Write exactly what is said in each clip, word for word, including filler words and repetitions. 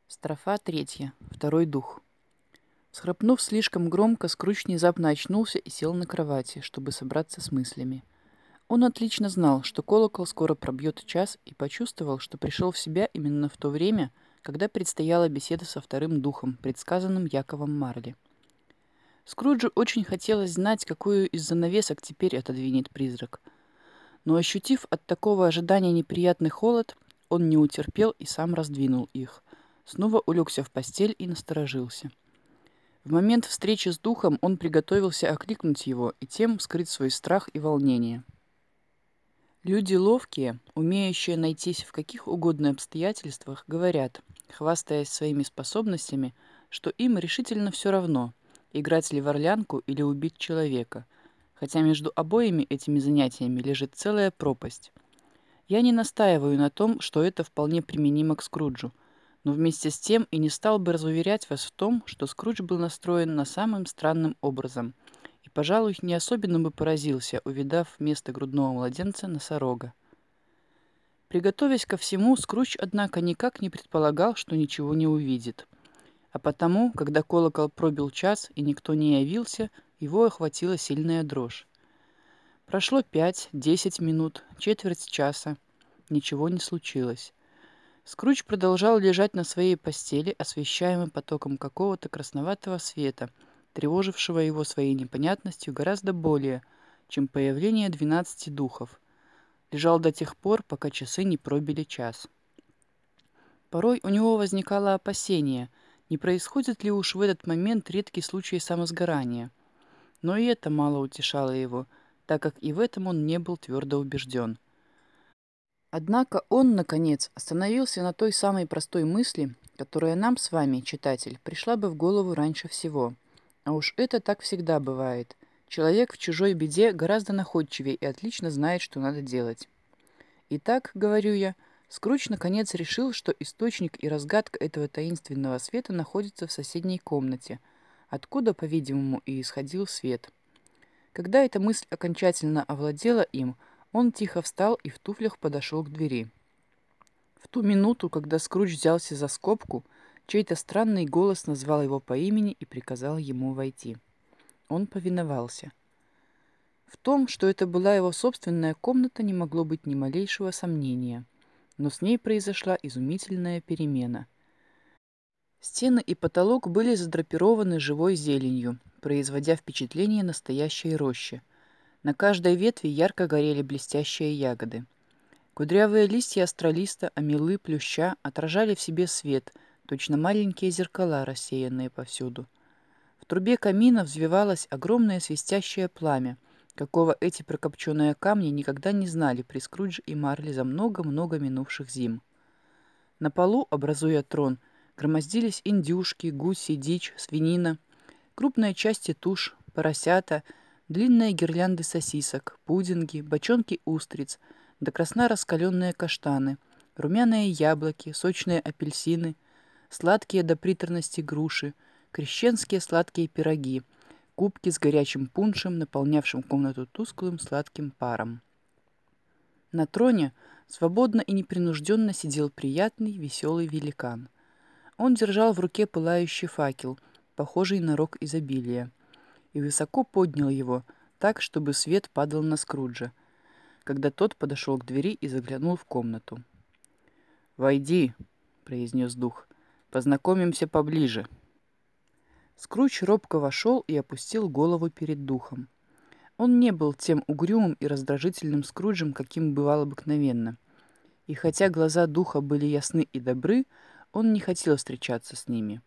Строфа третья. Второй дух. Схрапнув слишком громко, Скрудж внезапно очнулся и сел на кровати, чтобы собраться с мыслями. Он отлично знал, что колокол скоро пробьет час, и почувствовал, что пришел в себя именно в то время, когда предстояла беседа со вторым духом, предсказанным Яковом Марли. Скруджу очень хотелось знать, какую из занавесок теперь отодвинет призрак. Но, ощутив от такого ожидания неприятный холод, он не утерпел и сам раздвинул их. Снова улегся в постель и насторожился. В момент встречи с духом он приготовился окликнуть его и тем скрыть свой страх и волнение. Люди ловкие, умеющие найтись в каких угодно обстоятельствах, говорят, хвастаясь своими способностями, что им решительно все равно, играть ли в орлянку или убить человека, хотя между обоими этими занятиями лежит целая пропасть. Я не настаиваю на том, что это вполне применимо к Скруджу, но вместе с тем и не стал бы разуверять вас в том, что Скрудж был настроен на самым странным образом, и, пожалуй, не особенно бы поразился, увидав вместо грудного младенца носорога. Приготовясь ко всему, Скрудж, однако, никак не предполагал, что ничего не увидит. А потому, когда колокол пробил час и никто не явился, его охватила сильная дрожь. Прошло пять, десять минут, четверть часа. Ничего не случилось. Скрудж продолжал лежать на своей постели, освещаемый потоком какого-то красноватого света, тревожившего его своей непонятностью гораздо более, чем появление двенадцати духов. Лежал до тех пор, пока часы не пробили час. Порой у него возникало опасение, не происходит ли уж в этот момент редкий случай самосгорания. Но и это мало утешало его, так как и в этом он не был твердо убежден. Однако он, наконец, остановился на той самой простой мысли, которая нам с вами, читатель, пришла бы в голову раньше всего. А уж это так всегда бывает. Человек в чужой беде гораздо находчивее и отлично знает, что надо делать. Итак, говорю я, Скрудж наконец решил, что источник и разгадка этого таинственного света находятся в соседней комнате, откуда, по-видимому, и исходил свет. Когда эта мысль окончательно овладела им, он тихо встал и в туфлях подошел к двери. В ту минуту, когда Скрудж взялся за скобку, чей-то странный голос назвал его по имени и приказал ему войти. Он повиновался. В том, что это была его собственная комната, не могло быть ни малейшего сомнения. Но с ней произошла изумительная перемена. Стены и потолок были задрапированы живой зеленью, производя впечатление настоящей рощи. На каждой ветви ярко горели блестящие ягоды. Кудрявые листья астролиста, омелы, плюща отражали в себе свет, точно маленькие зеркала, рассеянные повсюду. В трубе камина взвивалось огромное свистящее пламя, какого эти прокопченные камни никогда не знали при Скрудже и Марли за много-много минувших зим. На полу, образуя трон, громоздились индюшки, гуси, дичь, свинина, крупные части туш, поросята, длинные гирлянды сосисок, пудинги, бочонки устриц, до красна раскаленные каштаны, румяные яблоки, сочные апельсины, сладкие до приторности груши, крещенские сладкие пироги, кубки с горячим пуншем, наполнявшим комнату тусклым сладким паром. На троне свободно и непринужденно сидел приятный, веселый великан. Он держал в руке пылающий факел, похожий на рог изобилия, и высоко поднял его, так, чтобы свет падал на Скруджа, когда тот подошел к двери и заглянул в комнату. «Войди», — произнес дух, — «познакомимся поближе». Скрудж робко вошел и опустил голову перед духом. Он не был тем угрюмым и раздражительным Скруджем, каким бывал обыкновенно. И хотя глаза духа были ясны и добры, он не хотел встречаться с ними.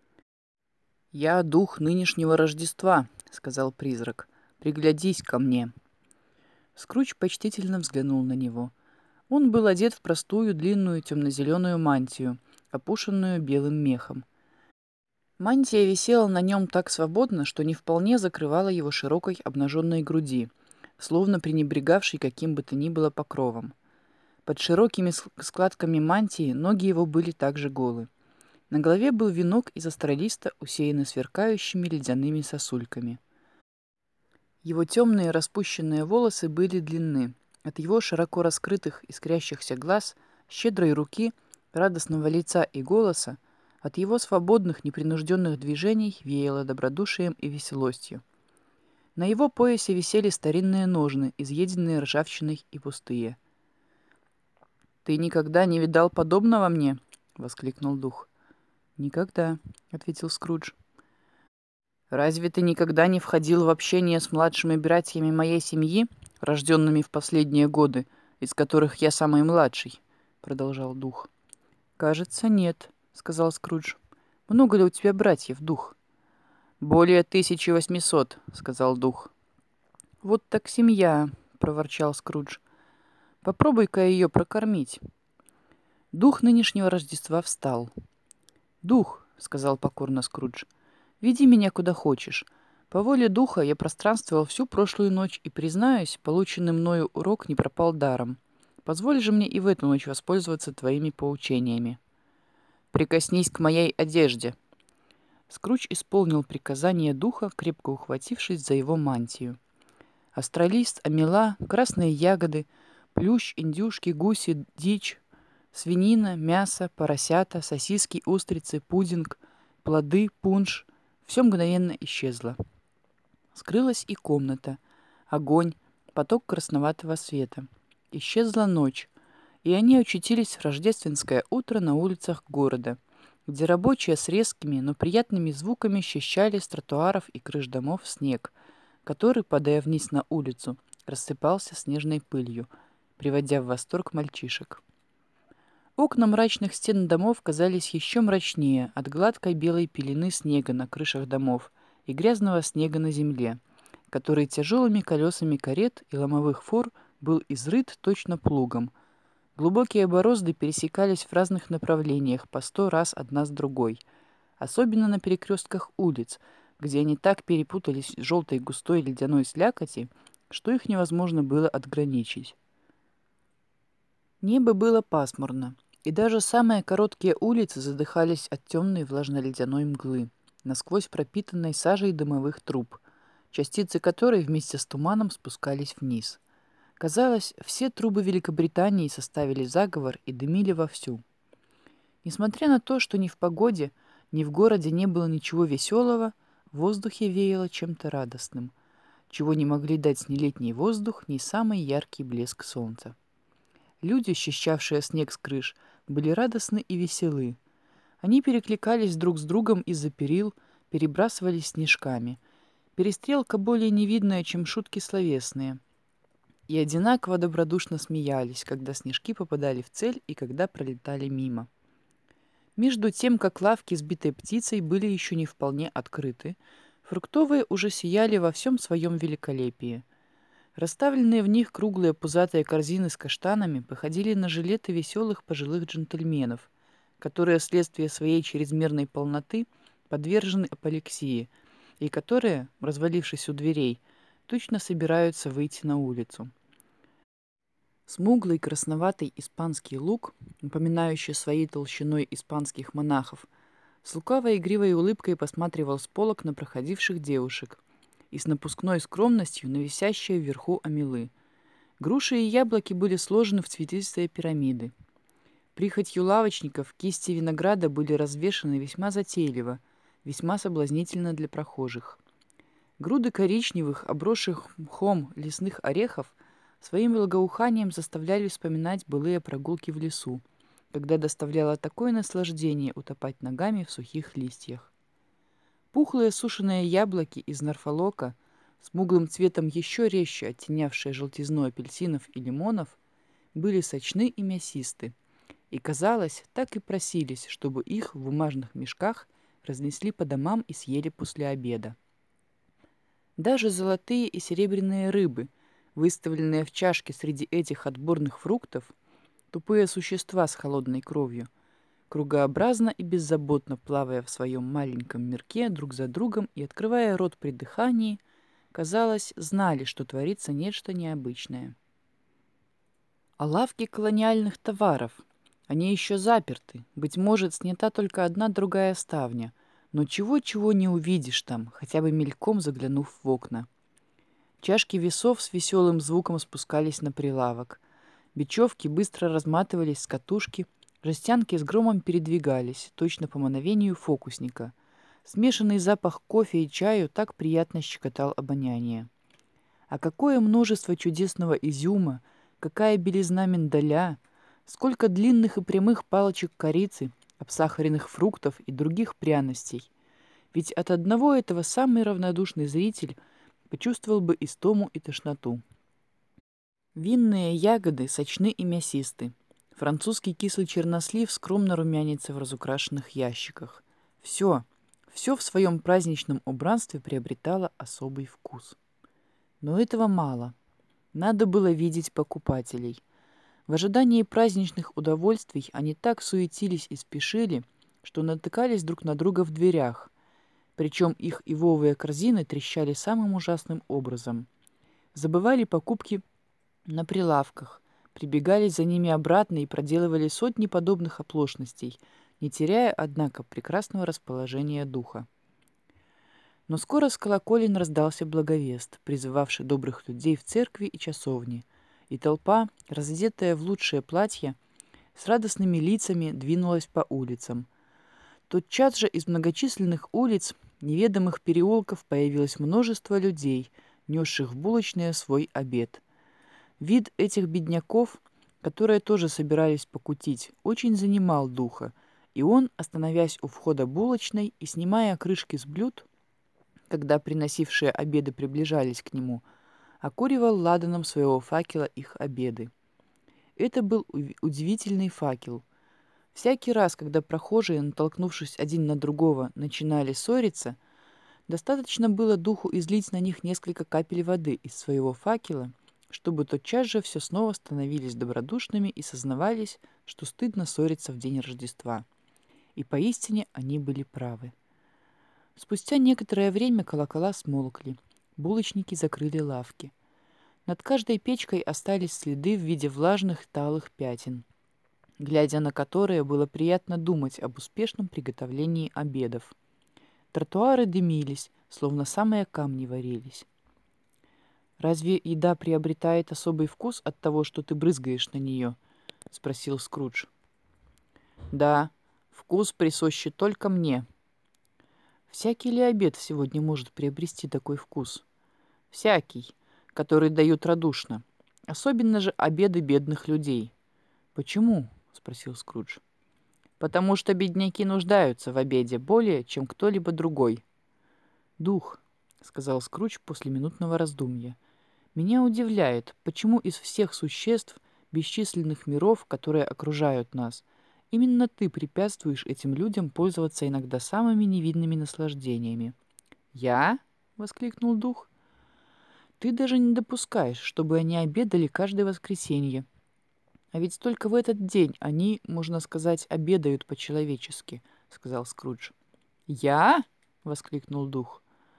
«Я дух нынешнего Рождества», — сказал призрак. «Приглядись ко мне». Скрудж почтительно взглянул на него. Он был одет в простую длинную темно-зеленую мантию, опушенную белым мехом. Мантия висела на нем так свободно, что не вполне закрывала его широкой обнаженной груди, словно пренебрегавшей каким бы то ни было покровом. Под широкими складками мантии ноги его были также голы. На голове был венок из астролиста, усеянный сверкающими ледяными сосульками. Его темные распущенные волосы были длинны. От его широко раскрытых, искрящихся глаз, щедрой руки, радостного лица и голоса От его свободных, непринужденных движений веяло добродушием и веселостью. На его поясе висели старинные ножны, изъеденные ржавчиной и пустые. «Ты никогда не видал подобного мне?» — воскликнул дух. «Никогда», — ответил Скрудж. «Разве ты никогда не входил в общение с младшими братьями моей семьи, рожденными в последние годы, из которых я самый младший?» — продолжал дух. «Кажется, нет», — сказал Скрудж. «Много ли у тебя братьев, дух?» «Более тысячи восьмисот», — сказал дух. «Вот так семья», — проворчал Скрудж. «Попробуй-ка ее прокормить». Дух нынешнего Рождества встал. «Дух», — сказал покорно Скрудж, — «веди меня куда хочешь. По воле духа я пространствовал всю прошлую ночь и, признаюсь, полученный мною урок не пропал даром. Позволь же мне и в эту ночь воспользоваться твоими поучениями». «Прикоснись к моей одежде». Скрудж исполнил приказание духа, крепко ухватившись за его мантию. Астролист, омела, красные ягоды, плющ, индюшки, гуси, дичь, свинина, мясо, поросята, сосиски, устрицы, пудинг, плоды, пунш — все мгновенно исчезло. Скрылась и комната, огонь, поток красноватого света. Исчезла ночь, и они очутились в рождественское утро на улицах города, где рабочие с резкими, но приятными звуками счищали с тротуаров и крыш домов снег, который, падая вниз на улицу, рассыпался снежной пылью, приводя в восторг мальчишек. Окна мрачных стен домов казались еще мрачнее от гладкой белой пелены снега на крышах домов и грязного снега на земле, который тяжелыми колесами карет и ломовых фур был изрыт точно плугом. Глубокие борозды пересекались в разных направлениях по сто раз одна с другой, особенно на перекрестках улиц, где они так перепутались в желтой густой ледяной слякоти, что их невозможно было отграничить. Небо было пасмурно, и даже самые короткие улицы задыхались от темной влажно-ледяной мглы, насквозь пропитанной сажей дымовых труб, частицы которой вместе с туманом спускались вниз. Казалось, все трубы Великобритании составили заговор и дымили вовсю. Несмотря на то, что ни в погоде, ни в городе не было ничего веселого, в воздухе веяло чем-то радостным, чего не могли дать ни летний воздух, ни самый яркий блеск солнца. Люди, счищавшие снег с крыш, были радостны и веселы. Они перекликались друг с другом из-за перил, перебрасывались снежками. Перестрелка более невидная, чем шутки словесные. И одинаково добродушно смеялись, когда снежки попадали в цель и когда пролетали мимо. Между тем, как лавки, сбитой птицей, были еще не вполне открыты, фруктовые уже сияли во всем своем великолепии. Расставленные в них круглые пузатые корзины с каштанами походили на жилеты веселых пожилых джентльменов, которые вследствие своей чрезмерной полноты подвержены апоплексии и которые, развалившись у дверей, точно собираются выйти на улицу. Смуглый красноватый испанский лук, напоминающий своей толщиной испанских монахов, с лукавой игривой улыбкой посматривал с полок на проходивших девушек и с напускной скромностью на висящие вверху омелы. Груши и яблоки были сложены в цветистые пирамиды. Прихотью лавочников кисти винограда были развешаны весьма затейливо, весьма соблазнительно для прохожих. Груды коричневых, обросших мхом лесных орехов своим благоуханием заставляли вспоминать былые прогулки в лесу, когда доставляло такое наслаждение утопать ногами в сухих листьях. Пухлые сушеные яблоки из Норфолока, смуглым цветом еще резче оттенявшие желтизну апельсинов и лимонов, были сочны и мясисты, и, казалось, так и просились, чтобы их в бумажных мешках разнесли по домам и съели после обеда. Даже золотые и серебряные рыбы, выставленные в чашке среди этих отборных фруктов, тупые существа с холодной кровью, кругообразно и беззаботно плавая в своем маленьком мирке друг за другом и открывая рот при дыхании, казалось, знали, что творится нечто необычное. А лавки колониальных товаров, они еще заперты, быть может, снята только одна другая ставня, но чего-чего не увидишь там, хотя бы мельком заглянув в окна. Чашки весов с веселым звуком спускались на прилавок. Бечевки быстро разматывались с катушки, Жестянки с громом передвигались, точно по мановению фокусника. Смешанный запах кофе и чаю так приятно щекотал обоняние. А какое множество чудесного изюма, какая белизна миндаля, сколько длинных и прямых палочек корицы, обсахаренных фруктов и других пряностей. Ведь от одного этого самый равнодушный зритель почувствовал бы истому и тошноту. Винные ягоды сочны и мясисты. Французский кислый чернослив скромно румянится в разукрашенных ящиках. Все, все в своем праздничном убранстве приобретало особый вкус. Но этого мало. Надо было видеть покупателей. В ожидании праздничных удовольствий они так суетились и спешили, что натыкались друг на друга в дверях. Причем их ивовые корзины трещали самым ужасным образом. Забывали покупки на прилавках, прибегали за ними обратно и проделывали сотни подобных оплошностей, не теряя, однако, прекрасного расположения духа. Но скоро с колоколен раздался благовест, призывавший добрых людей в церкви и часовни, и толпа, разодетая в лучшее платье, с радостными лицами двинулась по улицам. Тотчас же из многочисленных улиц, неведомых переулков появилось множество людей, несших в булочные свой обед. Вид этих бедняков, которые тоже собирались покутить, очень занимал духа, и он, остановясь у входа булочной и снимая крышки с блюд, когда приносившие обеды приближались к нему, окуривал ладаном своего факела их обеды. Это был удивительный факел. Всякий раз, когда прохожие, натолкнувшись один на другого, начинали ссориться, достаточно было духу излить на них несколько капель воды из своего факела, чтобы тотчас же все снова становились добродушными и сознавались, что стыдно ссориться в день Рождества. И поистине они были правы. Спустя некоторое время колокола смолкли, булочники закрыли лавки. Над каждой печкой остались следы в виде влажных талых пятен, глядя на которые было приятно думать об успешном приготовлении обедов. Тротуары дымились, словно самые камни варились. «Разве еда приобретает особый вкус от того, что ты брызгаешь на нее?» — спросил Скрудж. «Да, вкус присущий только мне». «Всякий ли обед сегодня может приобрести такой вкус?» «Всякий, который дают радушно. Особенно же обеды бедных людей». «Почему?» — спросил Скрудж. «Потому что бедняки нуждаются в обеде более, чем кто-либо другой». «Дух», — сказал Скрудж после минутного раздумья, — «меня удивляет, почему из всех существ, бесчисленных миров, которые окружают нас, именно ты препятствуешь этим людям пользоваться иногда самыми невинными наслаждениями». «Я?» — воскликнул дух. «Ты даже не допускаешь, чтобы они обедали каждое воскресенье. А ведь только в этот день они, можно сказать, обедают по-человечески», — сказал Скрудж. «Я?» — воскликнул дух.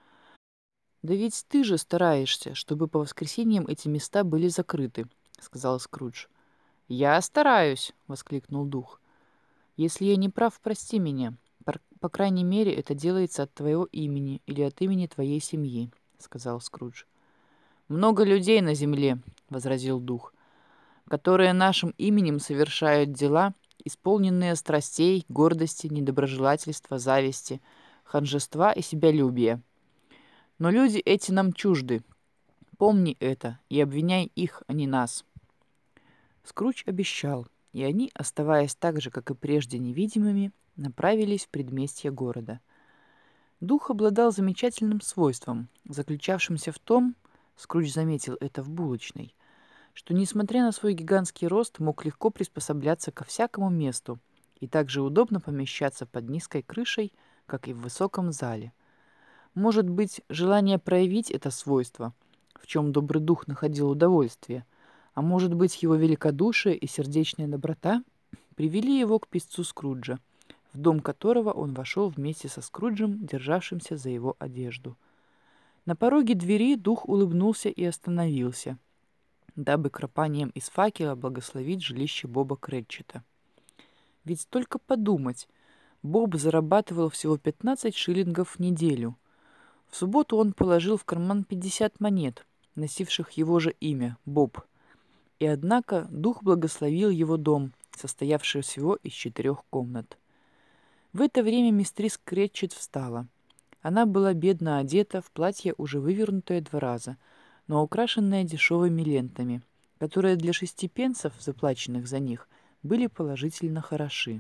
«Да ведь ты же стараешься, чтобы по воскресеньям эти места были закрыты», — сказал Скрудж. «Я стараюсь», — воскликнул дух. «Если я не прав, прости меня. По, по крайней мере, это делается от твоего имени или от имени твоей семьи», — сказал Скрудж. «Много людей на земле», — возразил дух, «которые нашим именем совершают дела, исполненные страстей, гордости, недоброжелательства, зависти, ханжества и себялюбия. Но люди эти нам чужды. Помни это и обвиняй их, а не нас». Скрудж обещал, и они, оставаясь так же, как и прежде, невидимыми, направились в предместье города. Дух обладал замечательным свойством, заключавшимся в том, Скрудж заметил это в булочной, что, несмотря на свой гигантский рост, мог легко приспосабляться ко всякому месту и также удобно помещаться под низкой крышей, как и в высоком зале. Может быть, желание проявить это свойство, в чем добрый дух находил удовольствие, а может быть, его великодушие и сердечная доброта привели его к песцу Скруджа, в дом которого он вошел вместе со Скруджем, державшимся за его одежду. На пороге двери дух улыбнулся и остановился, дабы кропанием из факела благословить жилище Боба Кретчета. Ведь только подумать, Боб зарабатывал всего пятнадцать шиллингов в неделю. В субботу он положил в карман пятьдесят монет, носивших его же имя — Боб. И однако дух благословил его дом, состоявшее всего из четырех комнат. В это время мистрис Кретчет встала. Она была бедно одета в платье, уже вывернутое два раза, но украшенное дешевыми лентами, которые для шести пенсов, заплаченных за них, были положительно хороши.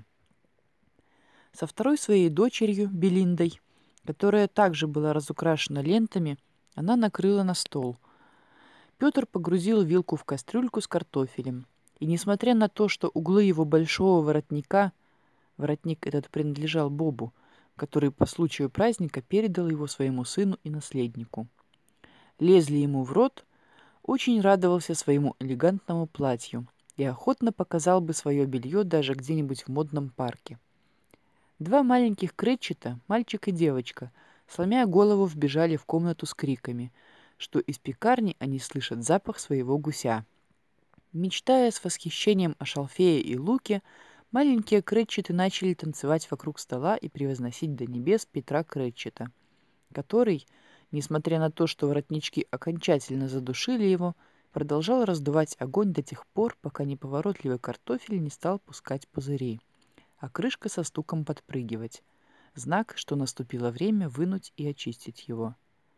Со второй своей дочерью, Белиндой, которая также была разукрашена лентами, она накрыла на стол. Петр погрузил вилку в кастрюльку с картофелем, и, несмотря на то, что углы его большого воротника, воротник этот принадлежал Бобу, который по случаю праздника передал его своему сыну и наследнику, лезли ему в рот, очень радовался своему элегантному платью и охотно показал бы свое белье даже где-нибудь в модном парке. Два маленьких Кретчета, мальчик и девочка, сломя голову, вбежали в комнату с криками, что из пекарни они слышат запах своего гуся. Мечтая с восхищением о шалфее и луке, маленькие Кретчеты начали танцевать вокруг стола и превозносить до небес Петра Кретчета, который, несмотря на то, что воротнички окончательно задушили его, продолжал раздувать огонь до тех пор, пока неповоротливый картофель не стал пускать пузыри, а крышка со стуком подпрыгивать. Знак, что наступило время вынуть и очистить его.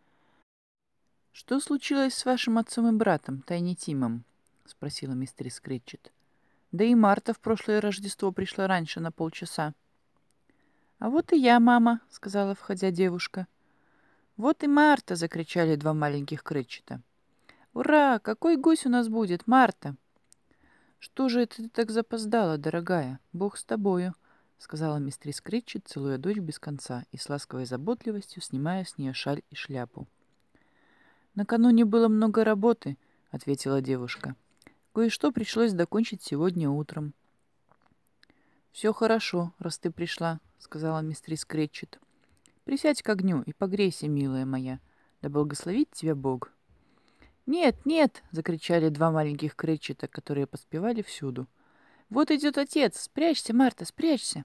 «Что случилось с вашим отцом и братом, Тайни Тимом?» — спросила мистерис Кретчет. «Да и Марта в прошлое Рождество пришла раньше на полчаса». «А вот и я, мама», — сказала, входя девушка. «Вот и Марта!» — закричали два маленьких Кретчета. «Ура! Какой гусь у нас будет, Марта!» «Что же это ты так запоздала, дорогая? Бог с тобою», — сказала мистерис Кретчет, целуя дочь без конца и с ласковой заботливостью снимая с нее шаль и шляпу. «Накануне было много работы», — ответила девушка. «Кое-что пришлось докончить сегодня утром». «Все хорошо, раз ты пришла», — сказала мистерис Кретчет. «Присядь к огню и погрейся, милая моя. Да благословит тебя Бог». «Нет, нет!» — закричали два маленьких Кретчета, которые поспевали всюду. «Вот идет отец! Спрячься, Марта, спрячься!»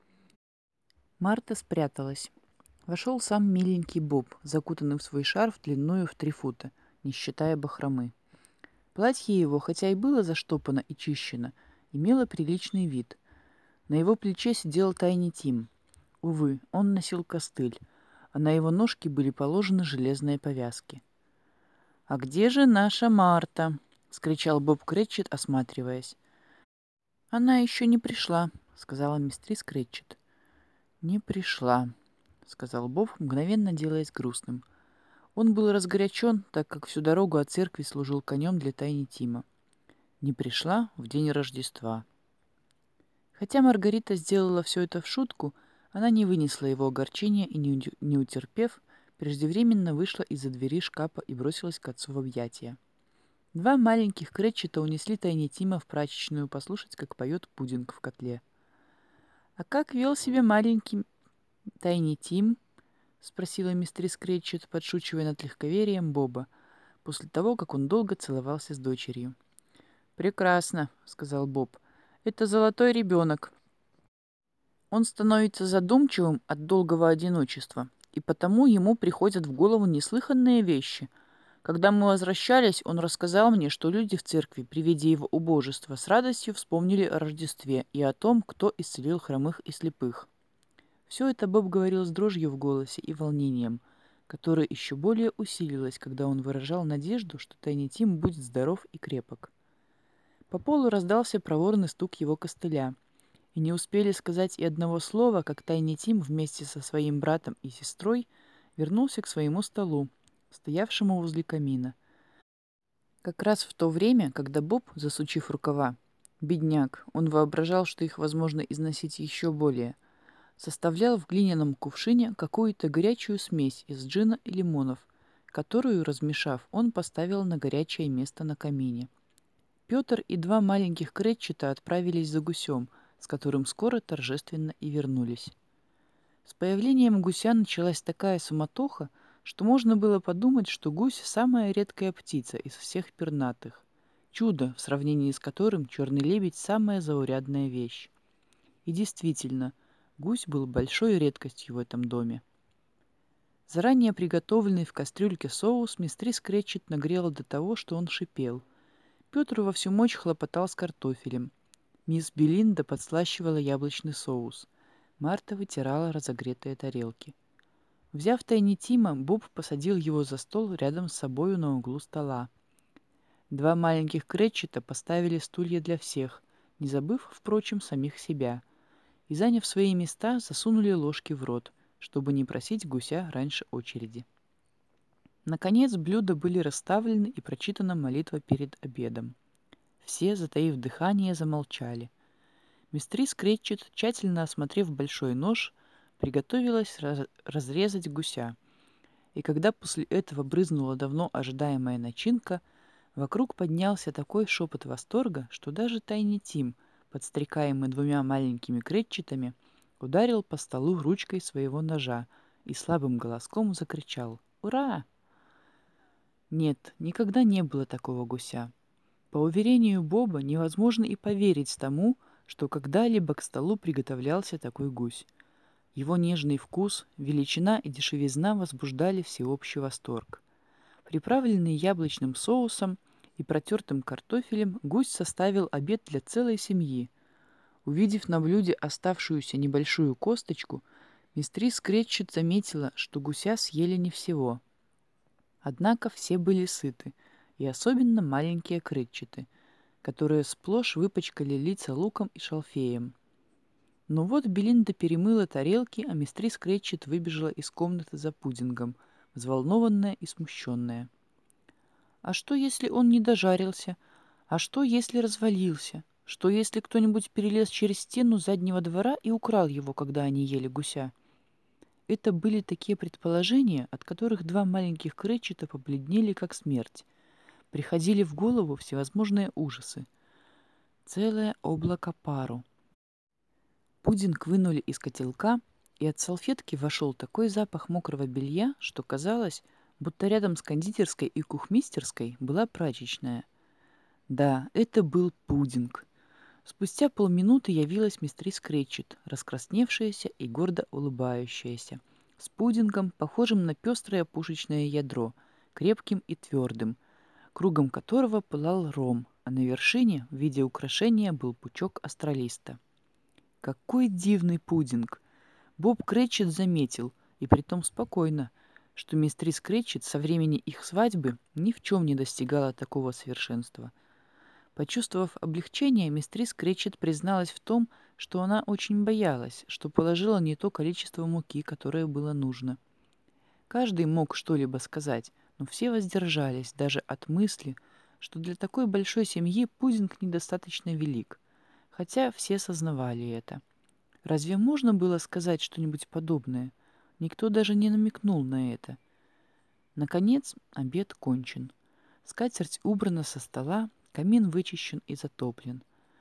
Марта спряталась. Вошел сам миленький Боб, закутанный в свой шарф длиною в три фута, не считая бахромы. Платье его, хотя и было заштопано и чищено, имело приличный вид. На его плече сидел Тайни Тим. Увы, он носил костыль, а на его ножки были положены железные повязки. «А где же наша Марта?» — вскричал Боб Кретчет, осматриваясь. «Она еще не пришла», — сказала мистерис Кретчет. «Не пришла», — сказал Боб, мгновенно делаясь грустным. Он был разгорячен, так как всю дорогу от церкви служил конем для Тайни Тима. Не пришла в день Рождества. Хотя Маргарита сделала все это в шутку, она не вынесла его огорчения и, не, не утерпев, преждевременно вышла из-за двери шкафа и бросилась к отцу в объятия. Два маленьких Кретчета унесли Тайни Тима в прачечную послушать, как поет пудинг в котле. «А как вел себя маленький Тайни Тим?» — спросила мистерис Кретчет, подшучивая над легковерием Боба, после того, как он долго целовался с дочерью. «Прекрасно», — сказал Боб. «Это золотой ребенок. Он становится задумчивым от долгого одиночества, и потому ему приходят в голову неслыханные вещи. Когда мы возвращались, он рассказал мне, что люди в церкви при виде его убожества с радостью вспомнили о Рождестве и о том, кто исцелил хромых и слепых». Все это Боб говорил с дрожью в голосе и волнением, которое еще более усилилось, когда он выражал надежду, что Тайни Тим будет здоров и крепок. По полу раздался проворный стук его костыля, и не успели сказать и одного слова, как Тайни Тим вместе со своим братом и сестрой вернулся к своему столу, стоявшему возле камина. Как раз в то время, когда Боб, засучив рукава, бедняк, он воображал, что их возможно износить еще более, составлял в глиняном кувшине какую-то горячую смесь из джина и лимонов, которую, размешав, он поставил на горячее место на камине. Петр и два маленьких Кретчета отправились за гусем, с которым скоро торжественно и вернулись. С появлением гуся началась такая суматоха, что можно было подумать, что гусь — самая редкая птица из всех пернатых. Чудо, в сравнении с которым черный лебедь — самая заурядная вещь. И действительно, гусь был большой редкостью в этом доме. Заранее приготовленный в кастрюльке соус мистерис Кретчет нагрела до того, что он шипел. Петр во всю мощь хлопотал с картофелем. Мисс Белинда подслащивала яблочный соус. Марта вытирала разогретые тарелки. Взяв Тайни Тима, Боб посадил его за стол рядом с собою на углу стола. Два маленьких Кретчета поставили стулья для всех, не забыв, впрочем, самих себя, и, заняв свои места, засунули ложки в рот, чтобы не просить гуся раньше очереди. Наконец блюда были расставлены и прочитана молитва перед обедом. Все, затаив дыхание, замолчали. Мистрис Кретчет, тщательно осмотрев большой нож, приготовилась раз- разрезать гуся. И когда после этого брызнула давно ожидаемая начинка, вокруг поднялся такой шепот восторга, что даже Тайни Тим, подстрекаемый двумя маленькими Кретчетами, ударил по столу ручкой своего ножа и слабым голоском закричал «Ура!». Нет, никогда не было такого гуся. По уверению Боба, невозможно и поверить тому, что когда-либо к столу приготовлялся такой гусь. Его нежный вкус, величина и дешевизна возбуждали всеобщий восторг. Приправленный яблочным соусом и протертым картофелем, гусь составил обед для целой семьи. Увидев на блюде оставшуюся небольшую косточку, мистрис Кретчет заметила, что гуся съели не всего. Однако все были сыты, и особенно маленькие Кретчеты, которые сплошь выпачкали лица луком и шалфеем. Но вот Белинда перемыла тарелки, а мистрис Кретчет выбежала из комнаты за пудингом, взволнованная и смущенная. А что, если он не дожарился? А что, если развалился? Что, если кто-нибудь перелез через стену заднего двора и украл его, когда они ели гуся? Это были такие предположения, от которых два маленьких Кретчета побледнели, как смерть. Приходили в голову всевозможные ужасы. Целое облако пару. Пудинг вынули из котелка, и от салфетки вошел такой запах мокрого белья, что казалось, будто рядом с кондитерской и кухмистерской была прачечная. Да, это был пудинг. Спустя полминуты явилась мистрис Кретчет, раскрасневшаяся и гордо улыбающаяся, с пудингом, похожим на пестрое пушечное ядро, крепким и твердым, кругом которого пылал ром, а на вершине в виде украшения был пучок астролиста. Какой дивный пудинг! Боб Кретчет заметил, и притом спокойно, что мистрис Кретчет со времени их свадьбы ни в чем не достигала такого совершенства. Почувствовав облегчение, мистрис Кретчет призналась в том, что она очень боялась, что положила не то количество муки, которое было нужно. Каждый мог что-либо сказать, но все воздержались даже от мысли, что для такой большой семьи пудинг недостаточно велик, хотя все сознавали это. Разве можно было сказать что-нибудь подобное? Никто даже не намекнул на это. Наконец, обед кончен. Скатерть убрана со стола, камин вычищен и затоплен.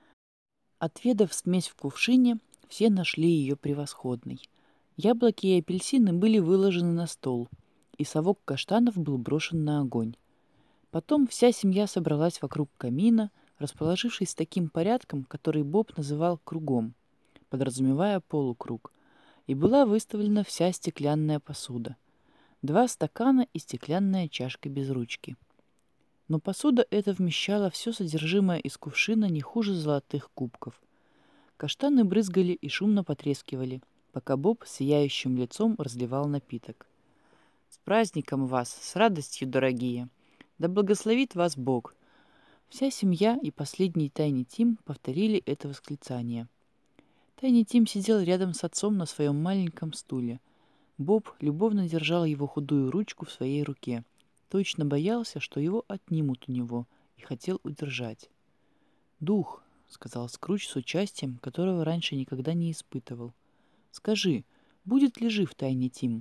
Отведав смесь в кувшине, все нашли ее превосходной. Яблоки и апельсины были выложены на стол, и совок каштанов был брошен на огонь. Потом вся семья собралась вокруг камина, расположившись таким порядком, который Боб называл кругом, подразумевая полукруг, и была выставлена вся стеклянная посуда. Два стакана и стеклянная чашка без ручки. Но посуда эта вмещала все содержимое из кувшина не хуже золотых кубков. Каштаны брызгали и шумно потрескивали, пока Боб с сияющим лицом разливал напиток. «С праздником вас! С радостью, дорогие! Да благословит вас Бог!» Вся семья и последний Тайни Тим повторили это восклицание. Тайни Тим сидел рядом с отцом на своем маленьком стуле. Боб любовно держал его худую ручку в своей руке. Точно боялся, что его отнимут у него, и хотел удержать. «Дух», — сказал Скрудж с участием, которого раньше никогда не испытывал. «Скажи, будет ли жив Тайни Тим?»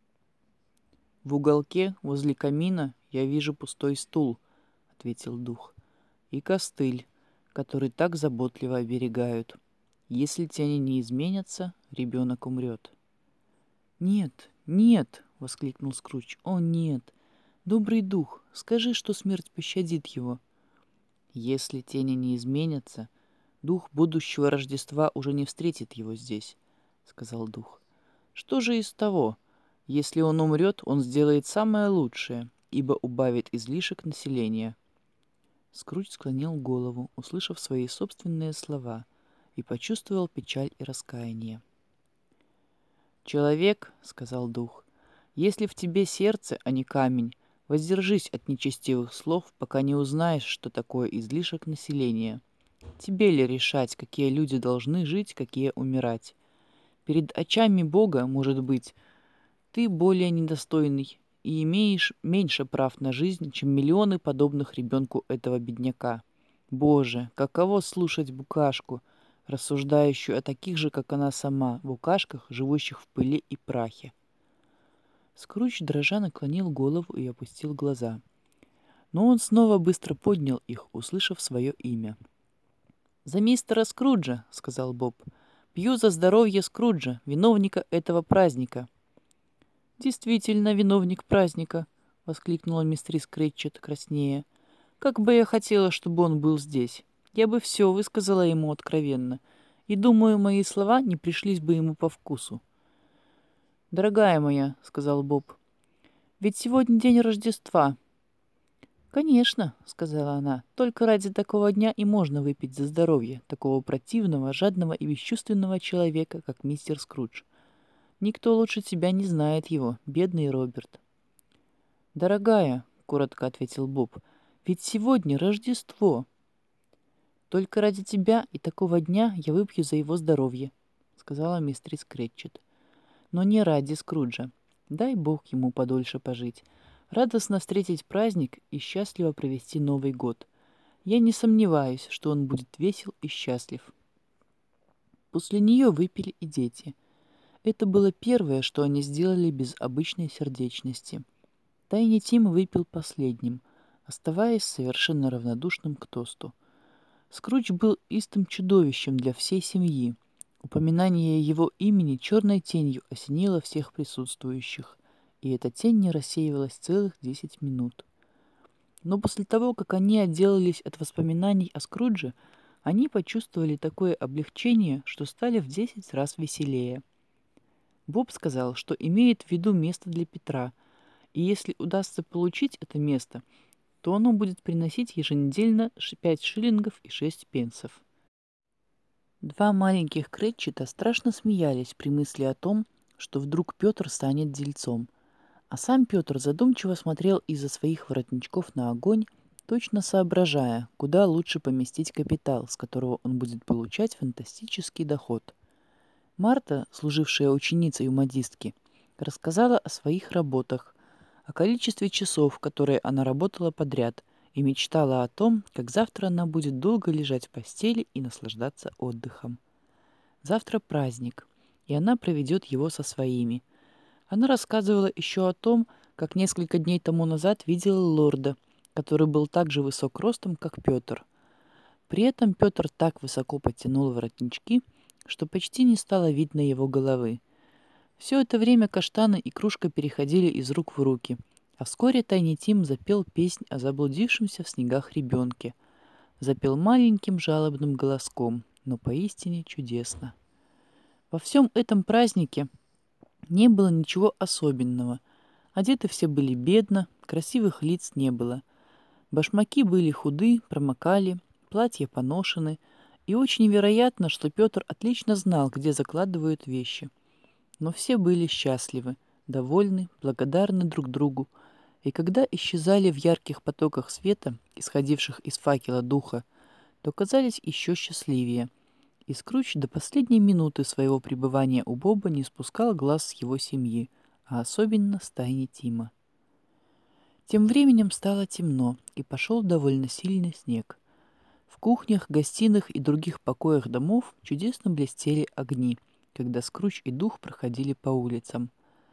«В уголке, возле камина, я вижу пустой стул», — ответил дух, — «и костыль, который так заботливо оберегают. Если тени не изменятся, ребенок умрет». «Нет, нет!» — воскликнул Скрудж. «О, нет! Добрый дух, скажи, что смерть пощадит его». «Если тени не изменятся, дух будущего Рождества уже не встретит его здесь», — сказал дух. «Что же из того? Если он умрет, он сделает самое лучшее, ибо убавит излишек населения». Скрудж склонил голову, услышав свои собственные слова, и почувствовал печаль и раскаяние. «Человек, — сказал дух, — если в тебе сердце, а не камень, воздержись от нечестивых слов, пока не узнаешь, что такое излишек населения. Тебе ли решать, какие люди должны жить, какие умирать? Перед очами Бога, может быть, ты более недостойный и имеешь меньше прав на жизнь, чем миллионы подобных ребенку этого бедняка. Боже, каково слушать букашку, рассуждающую о таких же, как она сама, букашках, живущих в пыли и прахе». Скрудж дрожа наклонил голову и опустил глаза. Но он снова быстро поднял их, услышав свое имя. «За мистера Скруджа!» — сказал Боб. «Пью за здоровье Скруджа, виновника этого праздника». «Действительно, виновник праздника!» — воскликнула мистерис Кретчет краснея. «Как бы я хотела, чтобы он был здесь. Я бы все высказала ему откровенно, и, думаю, мои слова не пришлись бы ему по вкусу». «Дорогая моя», — сказал Боб, — «ведь сегодня день Рождества». «Конечно», — сказала она, — «только ради такого дня и можно выпить за здоровье такого противного, жадного и бесчувственного человека, как мистер Скрудж. Никто лучше тебя не знает его, бедный Роберт». «Дорогая», — коротко ответил Боб, — «ведь сегодня Рождество». «Только ради тебя и такого дня я выпью за его здоровье», — сказала мистерис Кретчет. «Но не ради Скруджа. Дай Бог ему подольше пожить, радостно встретить праздник и счастливо провести Новый год. Я не сомневаюсь, что он будет весел и счастлив». После нее выпили и дети. Это было первое, что они сделали без обычной сердечности. Тайни Тим выпил последним, оставаясь совершенно равнодушным к тосту. Скрудж был истым чудовищем для всей семьи. Упоминание его имени черной тенью осенило всех присутствующих, и эта тень не рассеивалась целых десять минут. Но после того, как они отделались от воспоминаний о Скрудже, они почувствовали такое облегчение, что стали в десять раз веселее. Боб сказал, что имеет в виду место для Петра, и если удастся получить это место, то оно будет приносить еженедельно пять шиллингов и шесть пенсов. Два маленьких Кретчета страшно смеялись при мысли о том, что вдруг Петр станет дельцом. А сам Петр задумчиво смотрел из-за своих воротничков на огонь, точно соображая, куда лучше поместить капитал, с которого он будет получать фантастический доход. Марта, служившая ученицей у модистки, рассказала о своих работах, о количестве часов, которые она работала подряд, и мечтала о том, как завтра она будет долго лежать в постели и наслаждаться отдыхом. Завтра праздник, и она проведет его со своими. Она рассказывала еще о том, как несколько дней тому назад видела лорда, который был так же высок ростом, как Петр. При этом Петр так высоко подтянул воротнички, что почти не стало видно его головы. Все это время каштаны и кружка переходили из рук в руки, а вскоре Тайни Тим запел песнь о заблудившемся в снегах ребенке. Запел маленьким жалобным голоском, но поистине чудесно. Во всем этом празднике не было ничего особенного. Одеты все были бедно, красивых лиц не было. Башмаки были худы, промокали, платья поношены, и очень вероятно, что Петр отлично знал, где закладывают вещи. Но все были счастливы, довольны, благодарны друг другу, и когда исчезали в ярких потоках света, исходивших из факела духа, то казались еще счастливее. И Скрудж до последней минуты своего пребывания у Боба не спускал глаз с его семьи, а особенно с Тайни Тима. Тем временем стало темно, и пошел довольно сильный снег. В кухнях, гостиных и других покоях домов чудесно блестели огни, когда Скрудж и дух проходили по улицам.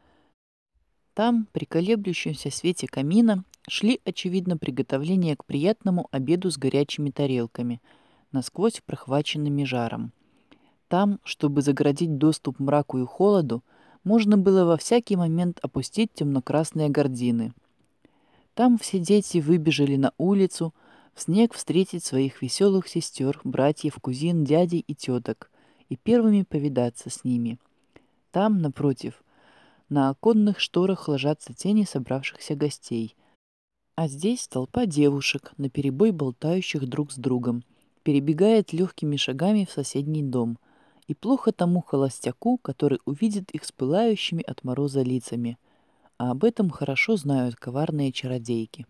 Там, при колеблющемся свете камина, шли, очевидно, приготовления к приятному обеду с горячими тарелками, насквозь прохваченными жаром. Там, чтобы загородить доступ мраку и холоду, можно было во всякий момент опустить темно-красные гардины. Там все дети выбежали на улицу, в снег встретить своих веселых сестер, братьев, кузин, дядей и теток, и первыми повидаться с ними. Там, напротив, на оконных шторах ложатся тени собравшихся гостей. А здесь толпа девушек, наперебой болтающих друг с другом, перебегает легкими шагами в соседний дом. И плохо тому холостяку, который увидит их с пылающими от мороза лицами. А об этом хорошо знают коварные чародейки.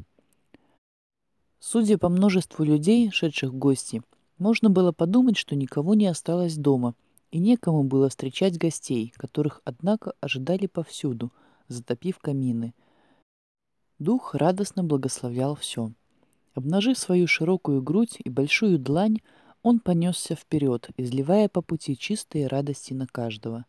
Судя по множеству людей, шедших в гости, можно было подумать, что никого не осталось дома, и некому было встречать гостей, которых, однако, ожидали повсюду, затопив камины. Дух радостно благословлял все. Обнажив свою широкую грудь и большую длань, он понесся вперед, изливая по пути чистые радости на каждого.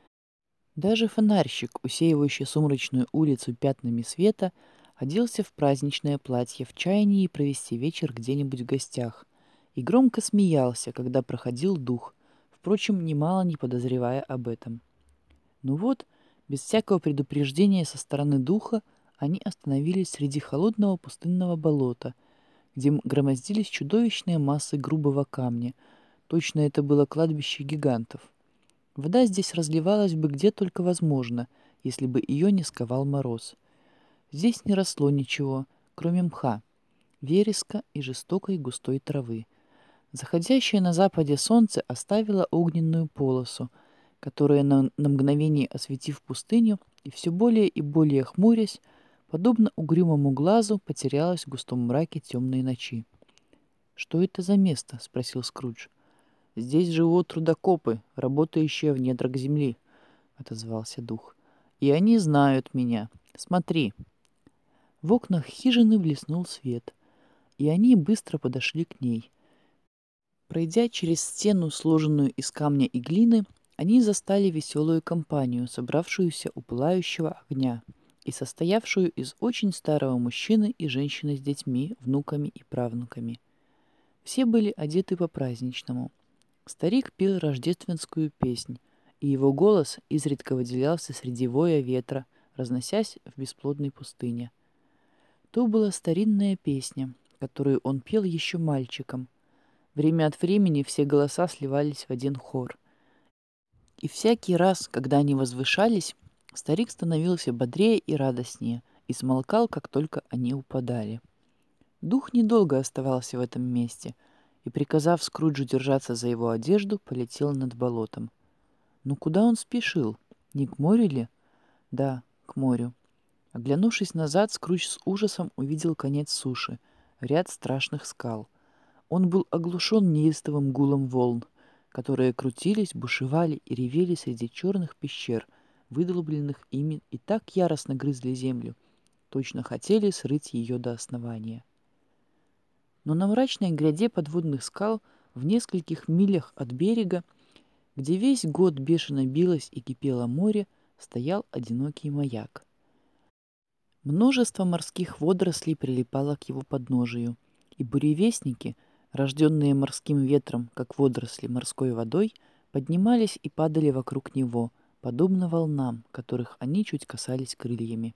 Даже фонарщик, усеивающий сумрачную улицу пятнами света, оделся в праздничное платье в чаянии провести вечер где-нибудь в гостях и громко смеялся, когда проходил дух, впрочем, немало не подозревая об этом. Но вот, без всякого предупреждения со стороны духа, они остановились среди холодного пустынного болота, где громоздились чудовищные массы грубого камня. Точно это было кладбище гигантов. Вода здесь разливалась бы где только возможно, если бы ее не сковал мороз. Здесь не росло ничего, кроме мха, вереска и жестокой густой травы. Заходящее на западе солнце оставило огненную полосу, которая, на, на мгновение осветив пустыню и все более и более хмурясь, подобно угрюмому глазу, потерялась в густом мраке темной ночи. «Что это за место?» — спросил Скрудж. «Здесь живут трудокопы, работающие в недрах земли», — отозвался дух. «И они знают меня. Смотри». В окнах хижины блеснул свет, и они быстро подошли к ней. Пройдя через стену, сложенную из камня и глины, они застали веселую компанию, собравшуюся у пылающего огня и состоявшую из очень старого мужчины и женщины с детьми, внуками и правнуками. Все были одеты по-праздничному. Старик пел рождественскую песнь, и его голос изредка выделялся среди воя ветра, разносясь в бесплодной пустыне. То была старинная песня, которую он пел еще мальчиком. Время от времени все голоса сливались в один хор. И всякий раз, когда они возвышались, старик становился бодрее и радостнее и смолкал, как только они упадали. Дух недолго оставался в этом месте и, приказав Скруджу держаться за его одежду, полетел над болотом. Но куда он спешил? Не к морю ли? Да, к морю. Оглянувшись назад, Скрудж с ужасом увидел конец суши, ряд страшных скал. Он был оглушен неистовым гулом волн, которые крутились, бушевали и ревели среди черных пещер, выдолбленных ими и так яростно грызли землю, точно хотели срыть ее до основания. Но на мрачной гряде подводных скал в нескольких милях от берега, где весь год бешено билось и кипело море, стоял одинокий маяк. Множество морских водорослей прилипало к его подножию, и буревестники, рожденные морским ветром, как водоросли морской водой, поднимались и падали вокруг него, подобно волнам, которых они чуть касались крыльями.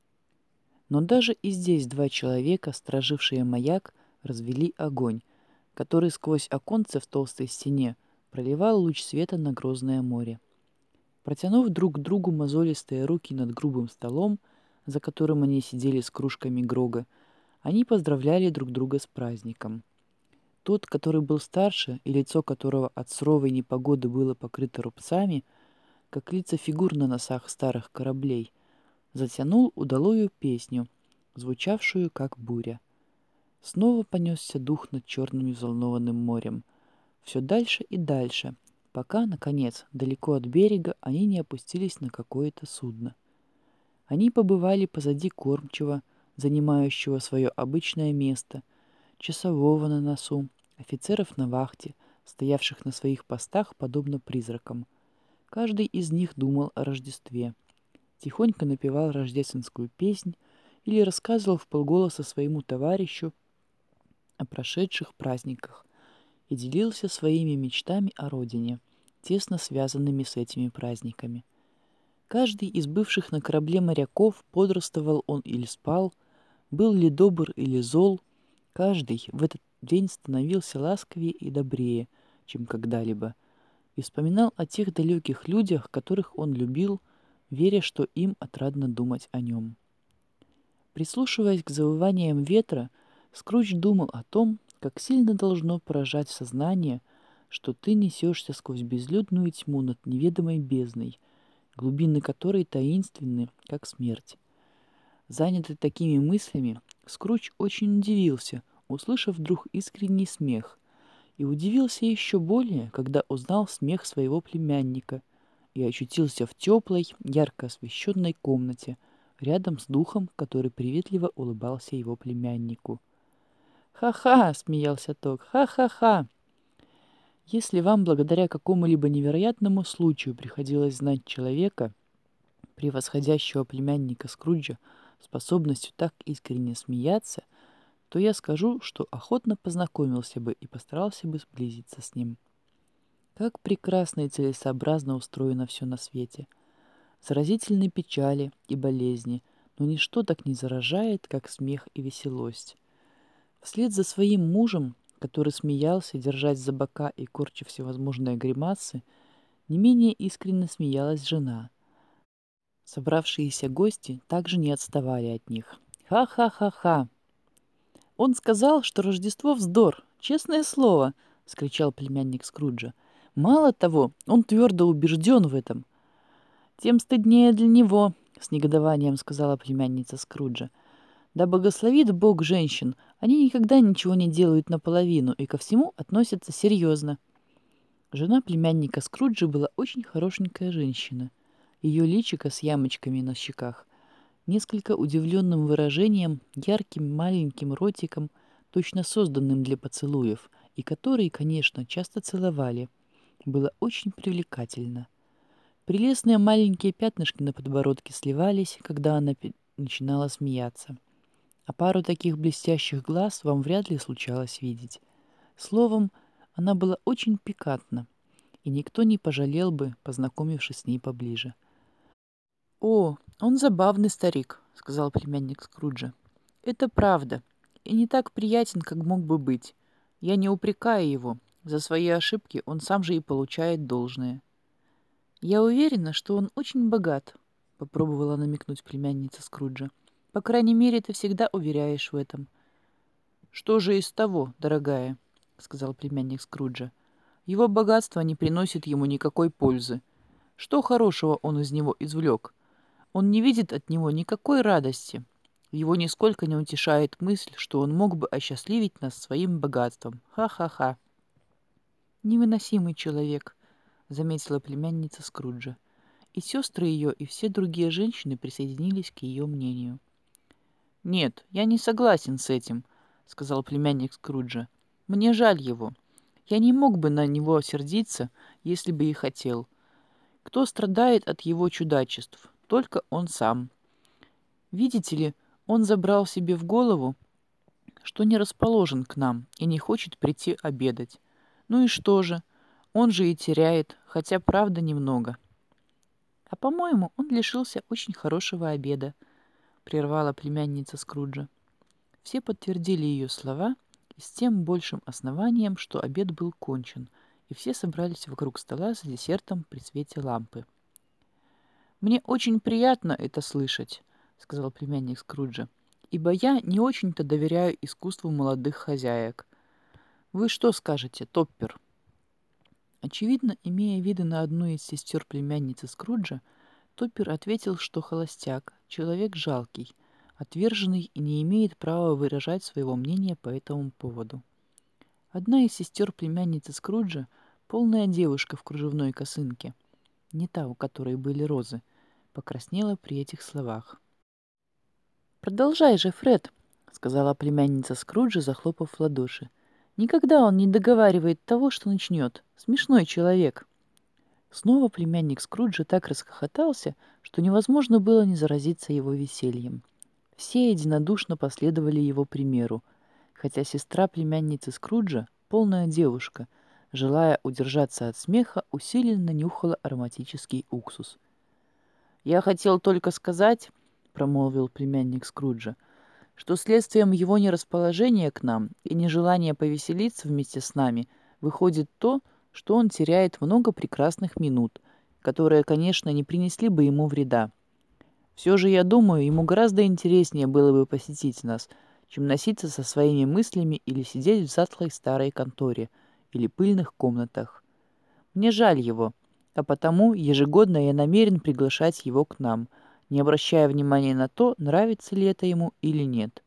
Но даже и здесь два человека, стражившие маяк, развели огонь, который сквозь оконце в толстой стене проливал луч света на грозное море. Протянув друг к другу мозолистые руки над грубым столом, за которым они сидели с кружками грога, они поздравляли друг друга с праздником. Тот, который был старше, и лицо которого от суровой непогоды было покрыто рубцами, как лица фигур на носах старых кораблей, затянул удалую песню, звучавшую как буря. Снова понесся дух над черным взволнованным морем, все дальше и дальше, пока, наконец, далеко от берега они не опустились на какое-то судно. Они побывали позади кормчего, занимающего свое обычное место, часового на носу, офицеров на вахте, стоявших на своих постах подобно призракам. Каждый из них думал о Рождестве, тихонько напевал рождественскую песнь или рассказывал вполголоса своему товарищу о прошедших праздниках и делился своими мечтами о родине, тесно связанными с этими праздниками. Каждый из бывших на корабле моряков, бодрствовал он или спал, был ли добр или зол, каждый в этот день становился ласковее и добрее, чем когда-либо, и вспоминал о тех далеких людях, которых он любил, веря, что им отрадно думать о нем. Прислушиваясь к завываниям ветра, Скрудж думал о том, как сильно должно поражать сознание, что ты несешься сквозь безлюдную тьму над неведомой бездной, глубины которой таинственны, как смерть. Занятый такими мыслями, Скрудж очень удивился, услышав вдруг искренний смех, и удивился еще более, когда узнал смех своего племянника и очутился в теплой, ярко освещенной комнате, рядом с духом, который приветливо улыбался его племяннику. «Ха-ха!» — смеялся тот. «Ха-ха-ха!» Если вам благодаря какому-либо невероятному случаю приходилось знать человека, превосходящего племянника Скруджа способностью так искренне смеяться, то я скажу, что охотно познакомился бы и постарался бы сблизиться с ним. Как прекрасно и целесообразно устроено все на свете. Заразительны печали и болезни, но ничто так не заражает, как смех и веселость. Вслед за своим мужем, который смеялся, держась за бока и корча всевозможные гримасы, не менее искренне смеялась жена. Собравшиеся гости также не отставали от них. «Ха-ха-ха-ха!» «Он сказал, что Рождество — вздор, честное слово!» — вскричал племянник Скруджа. «Мало того, он твердо убежден в этом». «Тем стыднее для него», — с негодованием сказала племянница Скруджа. «Да благословит Бог женщин, они никогда ничего не делают наполовину и ко всему относятся серьезно». Жена племянника Скруджа была очень хорошенькая женщина. Ее личико с ямочками на щеках, несколько удивленным выражением, ярким маленьким ротиком, точно созданным для поцелуев, и который, конечно, часто целовали, было очень привлекательно. Прелестные маленькие пятнышки на подбородке сливались, когда она пи- начинала смеяться. А пару таких блестящих глаз вам вряд ли случалось видеть. Словом, она была очень пикантна, и никто не пожалел бы, познакомившись с ней поближе. «О, он забавный старик», — сказал племянник Скруджа. «Это правда, и не так приятен, как мог бы быть. Я не упрекаю его. За свои ошибки он сам же и получает должное». «Я уверена, что он очень богат», — попробовала намекнуть племянница Скруджа. «По крайней мере, ты всегда уверяешь в этом». «Что же из того, дорогая?» — сказал племянник Скруджа. «Его богатство не приносит ему никакой пользы. Что хорошего он из него извлек? Он не видит от него никакой радости. Его нисколько не утешает мысль, что он мог бы осчастливить нас своим богатством. Ха-ха-ха!» «Невыносимый человек», — заметила племянница Скруджа. И сестры ее, и все другие женщины присоединились к ее мнению. «Нет, я не согласен с этим», — сказал племянник Скруджа. «Мне жаль его. Я не мог бы на него сердиться, если бы и хотел. Кто страдает от его чудачеств? Только он сам. Видите ли, он забрал себе в голову, что не расположен к нам и не хочет прийти обедать. Ну и что же? Он же и теряет, хотя правда немного». «А, по-моему, он лишился очень хорошего обеда», — прервала племянница Скруджа. Все подтвердили ее слова, и с тем большим основанием, что обед был кончен, и все собрались вокруг стола за десертом при свете лампы. «Мне очень приятно это слышать», — сказал племянник Скруджа, «ибо я не очень-то доверяю искусству молодых хозяек. Вы что скажете, Топпер?» Очевидно, имея виды на одну из сестер племянницы Скруджа, Топпер ответил, что холостяк, человек жалкий, отверженный и не имеет права выражать своего мнения по этому поводу. Одна из сестер племянницы Скруджа, полная девушка в кружевной косынке, не та, у которой были розы, покраснела при этих словах. «Продолжай же, Фред», — сказала племянница Скруджа, захлопав в ладоши. «Никогда он не договаривает того, что начнет. Смешной человек». Снова племянник Скруджа так расхохотался, что невозможно было не заразиться его весельем. Все единодушно последовали его примеру, хотя сестра племянницы Скруджа, полная девушка, желая удержаться от смеха, усиленно нюхала ароматический уксус. «Я хотел только сказать, — промолвил племянник Скруджа, — что следствием его нерасположения к нам и нежелания повеселиться вместе с нами выходит то, что он теряет много прекрасных минут, которые, конечно, не принесли бы ему вреда. Все же, я думаю, ему гораздо интереснее было бы посетить нас, чем носиться со своими мыслями или сидеть в затлой старой конторе или пыльных комнатах. Мне жаль его, а потому ежегодно я намерен приглашать его к нам, не обращая внимания на то, нравится ли это ему или нет.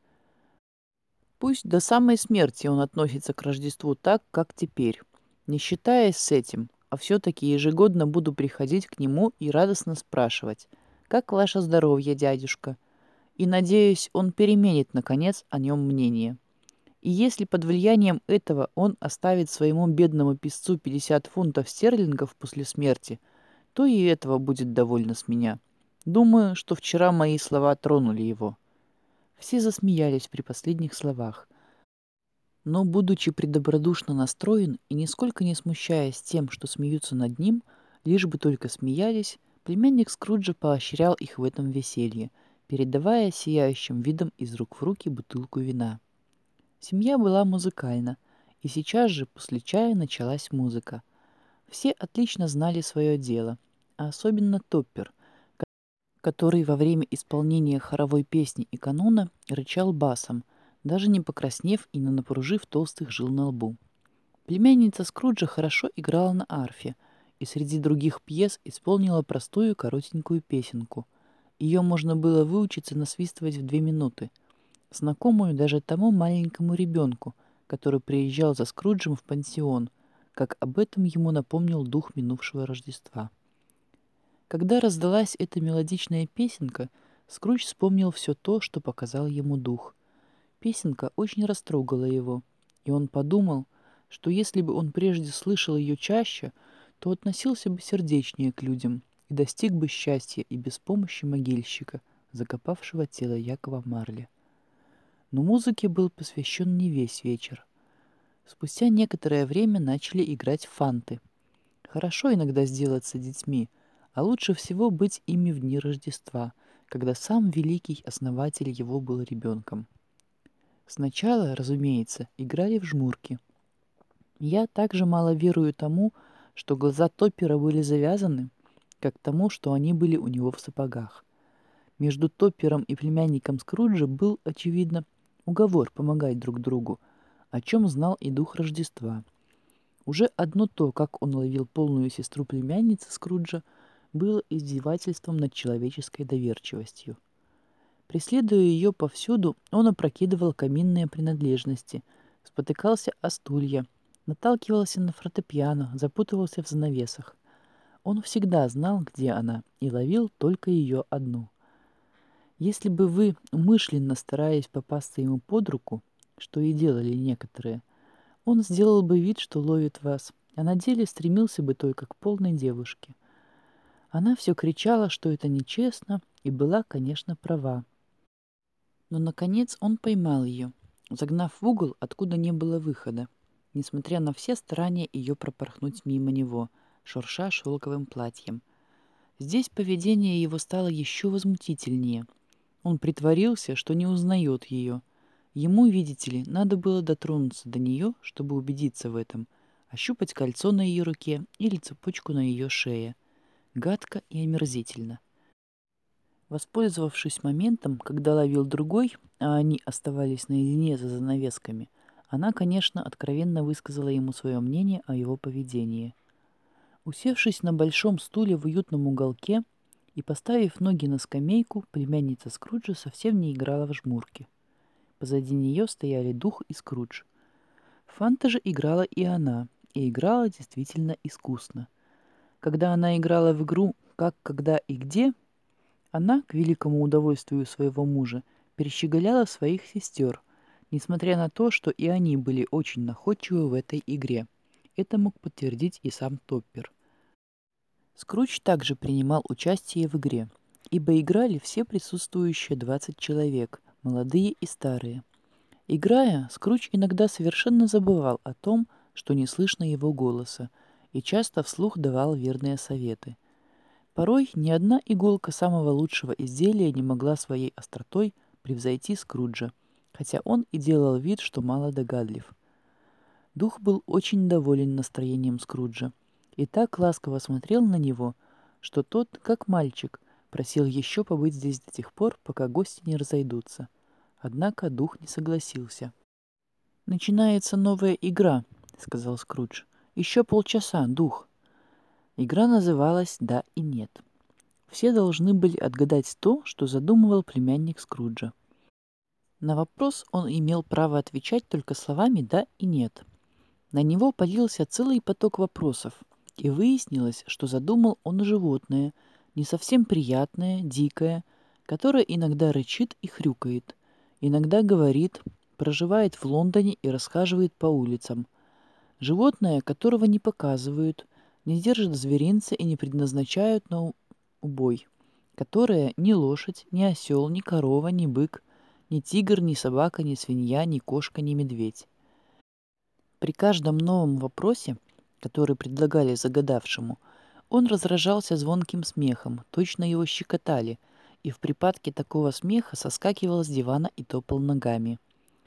Пусть до самой смерти он относится к Рождеству так, как теперь, не считаясь с этим, а все-таки ежегодно буду приходить к нему и радостно спрашивать: «Как ваше здоровье, дядюшка?» И, надеюсь, он переменит, наконец, о нем мнение. И если под влиянием этого он оставит своему бедному писцу пятьдесят фунтов стерлингов после смерти, то и этого будет довольно с меня. Думаю, что вчера мои слова тронули его. Все засмеялись при последних словах. Но, будучи предобродушно настроен и нисколько не смущаясь тем, что смеются над ним, лишь бы только смеялись, племянник Скруджа поощрял их в этом веселье, передавая сияющим видом из рук в руки бутылку вина. Семья была музыкальна, и сейчас же после чая началась музыка. Все отлично знали свое дело, а особенно Топпер, который во время исполнения хоровой песни и канона рычал басом, даже не покраснев и не напружив толстых жил на лбу. Племянница Скруджа хорошо играла на арфе и среди других пьес исполнила простую коротенькую песенку. Ее можно было выучиться насвистывать в две минуты, знакомую даже тому маленькому ребенку, который приезжал за Скруджем в пансион, как об этом ему напомнил дух минувшего Рождества. Когда раздалась эта мелодичная песенка, Скрудж вспомнил все то, что показал ему дух. Песенка очень растрогала его, и он подумал, что если бы он прежде слышал ее чаще, то относился бы сердечнее к людям и достиг бы счастья и без помощи могильщика, закопавшего тело Якова Марли. Но музыке был посвящен не весь вечер. Спустя некоторое время начали играть фанты. Хорошо иногда сделаться детьми, а лучше всего быть ими в дни Рождества, когда сам великий основатель его был ребенком. Сначала, разумеется, играли в жмурки. Я также мало верую тому, что глаза Топпера были завязаны, как тому, что они были у него в сапогах. Между Топпером и племянником Скруджа был, очевидно, уговор помогать друг другу, о чем знал и дух Рождества. Уже одно то, как он ловил полную сестру племянницы Скруджа, было издевательством над человеческой доверчивостью. Преследуя ее повсюду, он опрокидывал каминные принадлежности, спотыкался о стулья, наталкивался на фортепиано, запутывался в занавесах. Он всегда знал, где она, и ловил только ее одну. Если бы вы, умышленно стараясь попасться ему под руку, что и делали некоторые, он сделал бы вид, что ловит вас, а на деле стремился бы только к полной девушке. Она все кричала, что это нечестно, и была, конечно, права. Но, наконец, он поймал ее, загнав в угол, откуда не было выхода, несмотря на все старания ее пропорхнуть мимо него, шурша шелковым платьем. Здесь поведение его стало еще возмутительнее. Он притворился, что не узнает ее. Ему, видите ли, надо было дотронуться до нее, чтобы убедиться в этом, ощупать кольцо на ее руке или цепочку на ее шее. Гадко и омерзительно. Воспользовавшись моментом, когда ловил другой, а они оставались наедине за занавесками, она, конечно, откровенно высказала ему свое мнение о его поведении. Усевшись на большом стуле в уютном уголке и поставив ноги на скамейку, племянница Скруджа совсем не играла в жмурки. Позади нее стояли Дух и Скрудж. Фанта же играла и она, и играла действительно искусно. Когда она играла в игру «Как, когда и где», она, к великому удовольствию своего мужа, перещеголяла своих сестер, несмотря на то, что и они были очень находчивы в этой игре. Это мог подтвердить и сам Топпер. Скрудж также принимал участие в игре, ибо играли все присутствующие двадцать человек, молодые и старые. Играя, Скрудж иногда совершенно забывал о том, что не слышно его голоса, и часто вслух давал верные советы. Порой ни одна иголка самого лучшего изделия не могла своей остротой превзойти Скруджа, хотя он и делал вид, что мало догадлив. Дух был очень доволен настроением Скруджа и так ласково смотрел на него, что тот, как мальчик, просил еще побыть здесь до тех пор, пока гости не разойдутся. Однако дух не согласился. «Начинается новая игра», — сказал Скрудж. «Еще полчаса, дух». Игра называлась «Да и нет». Все должны были отгадать то, что задумывал племянник Скруджа. На вопрос он имел право отвечать только словами «да» и «нет». На него полился целый поток вопросов, и выяснилось, что задумал он животное, не совсем приятное, дикое, которое иногда рычит и хрюкает, иногда говорит, проживает в Лондоне и расхаживает по улицам. Животное, которого не показывают, не держат в зверинце и не предназначают на убой, которое ни лошадь, ни осел, ни корова, ни бык, ни тигр, ни собака, ни свинья, ни кошка, ни медведь. При каждом новом вопросе, который предлагали загадавшему, он разражался звонким смехом, точно его щекотали, и в припадке такого смеха соскакивал с дивана и топал ногами.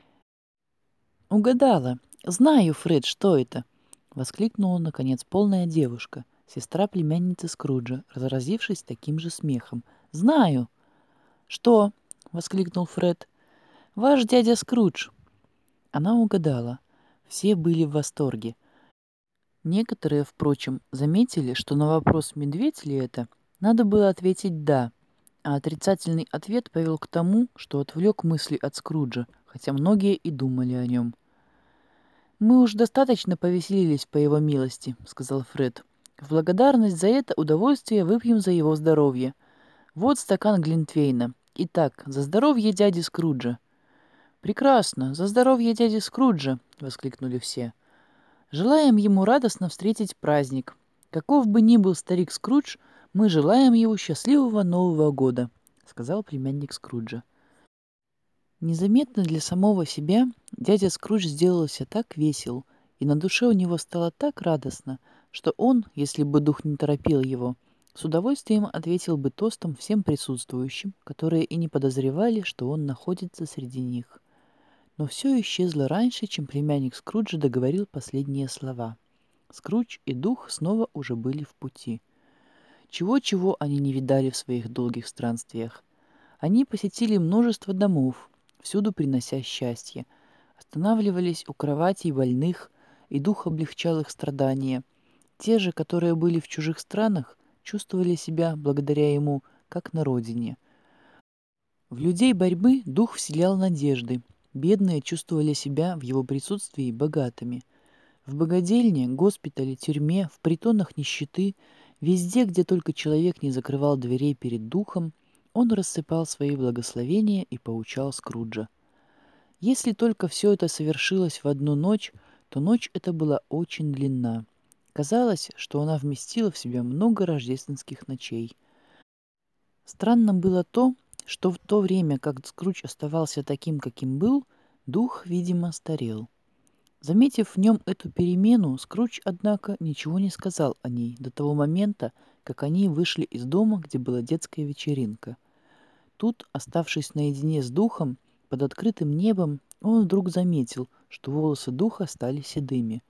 «Угадала! Знаю, Фред, что это!» — воскликнула, наконец, полная девушка, сестра племянницы Скруджа, разразившись таким же смехом. «Знаю!» «Что?» — воскликнул Фред. «Ваш дядя Скрудж!» Она угадала. Все были в восторге. Некоторые, впрочем, заметили, что на вопрос, медведь ли это, надо было ответить «да», а отрицательный ответ повел к тому, что отвлек мысли от Скруджа, хотя многие и думали о нем. «Мы уж достаточно повеселились по его милости», — сказал Фред. «В благодарность за это удовольствие выпьем за его здоровье. Вот стакан Глинтвейна. Итак, за здоровье дяди Скруджа». «Прекрасно, за здоровье дяди Скруджа!» — воскликнули все. «Желаем ему радостно встретить праздник. Каков бы ни был старик Скрудж, мы желаем ему счастливого Нового года», — сказал племянник Скруджа. Незаметно для самого себя дядя Скрудж сделался так весел, и на душе у него стало так радостно, что он, если бы дух не торопил его, с удовольствием ответил бы тостом всем присутствующим, которые и не подозревали, что он находится среди них. Но все исчезло раньше, чем племянник Скруджа договорил последние слова. Скрудж и дух снова уже были в пути. Чего-чего они не видали в своих долгих странствиях. Они посетили множество домов, всюду принося счастье, останавливались у кроватей больных, и дух облегчал их страдания. Те же, которые были в чужих странах, чувствовали себя, благодаря ему, как на родине. В людей борьбы дух вселял надежды. Бедные чувствовали себя в его присутствии богатыми. В богадельне, госпитале, тюрьме, в притонах нищеты, везде, где только человек не закрывал дверей перед духом, он рассыпал свои благословения и поучал Скруджа. Если только все это совершилось в одну ночь, то ночь эта была очень длинна. Казалось, что она вместила в себя много рождественских ночей. Странно было то, что в то время, как Скрудж оставался таким, каким был, дух, видимо, старел. Заметив в нем эту перемену, Скрудж, однако, ничего не сказал о ней до того момента, как они вышли из дома, где была детская вечеринка. Тут, оставшись наедине с духом, под открытым небом, он вдруг заметил, что волосы духа стали седыми.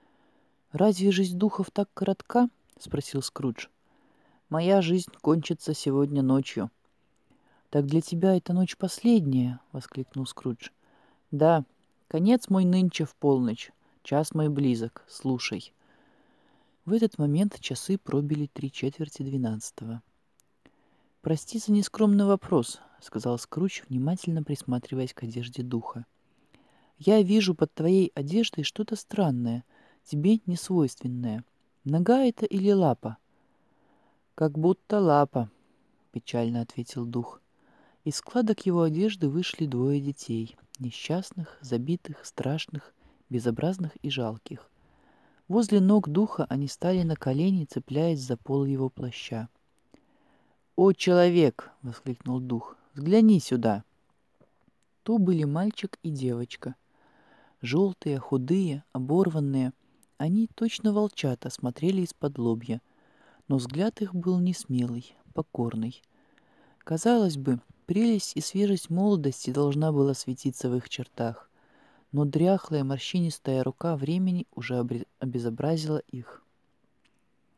«Разве жизнь духов так коротка?» — спросил Скрудж. «Моя жизнь кончится сегодня ночью». «Так для тебя эта ночь последняя?» — воскликнул Скрудж. «Да, конец мой нынче в полночь, час мой близок, слушай». В этот момент часы пробили три четверти двенадцатого. «Прости за нескромный вопрос», — сказал Скрудж, внимательно присматриваясь к одежде духа. «Я вижу под твоей одеждой что-то странное, тебе несвойственное. Нога это или лапа?» «Как будто лапа», — печально ответил дух. Из складок его одежды вышли двое детей, несчастных, забитых, страшных, безобразных и жалких. Возле ног духа они стали на колени, цепляясь за пол его плаща. «О, человек!» — воскликнул дух. «Взгляни сюда!» То были мальчик и девочка. Желтые, худые, оборванные. Они, точно волчата, смотрели из-под лобья. Но взгляд их был не смелый, покорный. Казалось бы, прелесть и свежесть молодости должна была светиться в их чертах, но дряхлая морщинистая рука времени уже обезобразила их.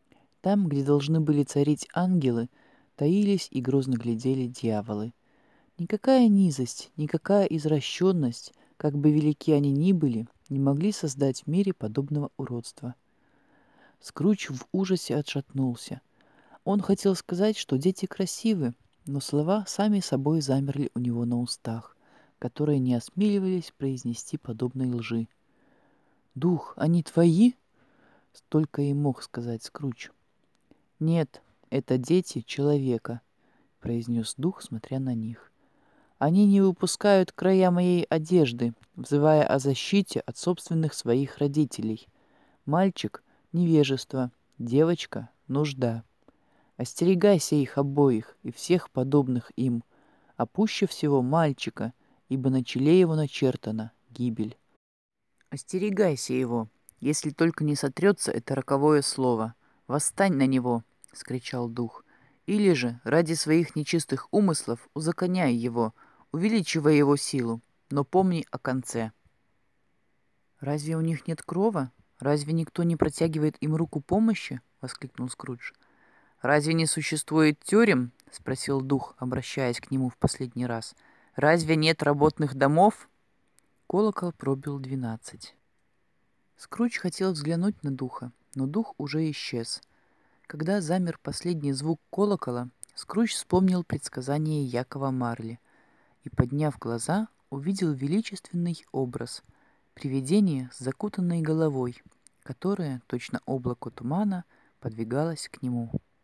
Там, где должны были царить ангелы, таились и грозно глядели дьяволы. Никакая низость, никакая извращенность, как бы велики они ни были, не могли создать в мире подобного уродства. Скрудж в ужасе отшатнулся. Он хотел сказать, что дети красивы, но слова сами собой замерли у него на устах, которые не осмеливались произнести подобной лжи. «Дух, они твои?» — только и мог сказать Скрудж. «Нет, это дети человека», — произнес дух, смотря на них. «Они не выпускают края моей одежды, взывая о защите от собственных своих родителей. Мальчик — невежество, девочка — нужда. Остерегайся их обоих и всех подобных им, а пуще всего мальчика, ибо на челе его начертана гибель. Остерегайся его, если только не сотрется это роковое слово. Восстань на него!» — скричал дух. «Или же, ради своих нечистых умыслов, узаконяй его, увеличивая его силу, но помни о конце». «Разве у них нет крова? Разве никто не протягивает им руку помощи?» — воскликнул Скрудж. «Разве не существует тюрем?» — спросил дух, обращаясь к нему в последний раз. «Разве нет работных домов?» Колокол пробил двенадцать. Скрудж хотел взглянуть на духа, но дух уже исчез. Когда замер последний звук колокола, Скрудж вспомнил предсказание Якова Марли и, подняв глаза, увидел величественный образ — привидение с закутанной головой, которое, точно облако тумана, подвигалось к нему.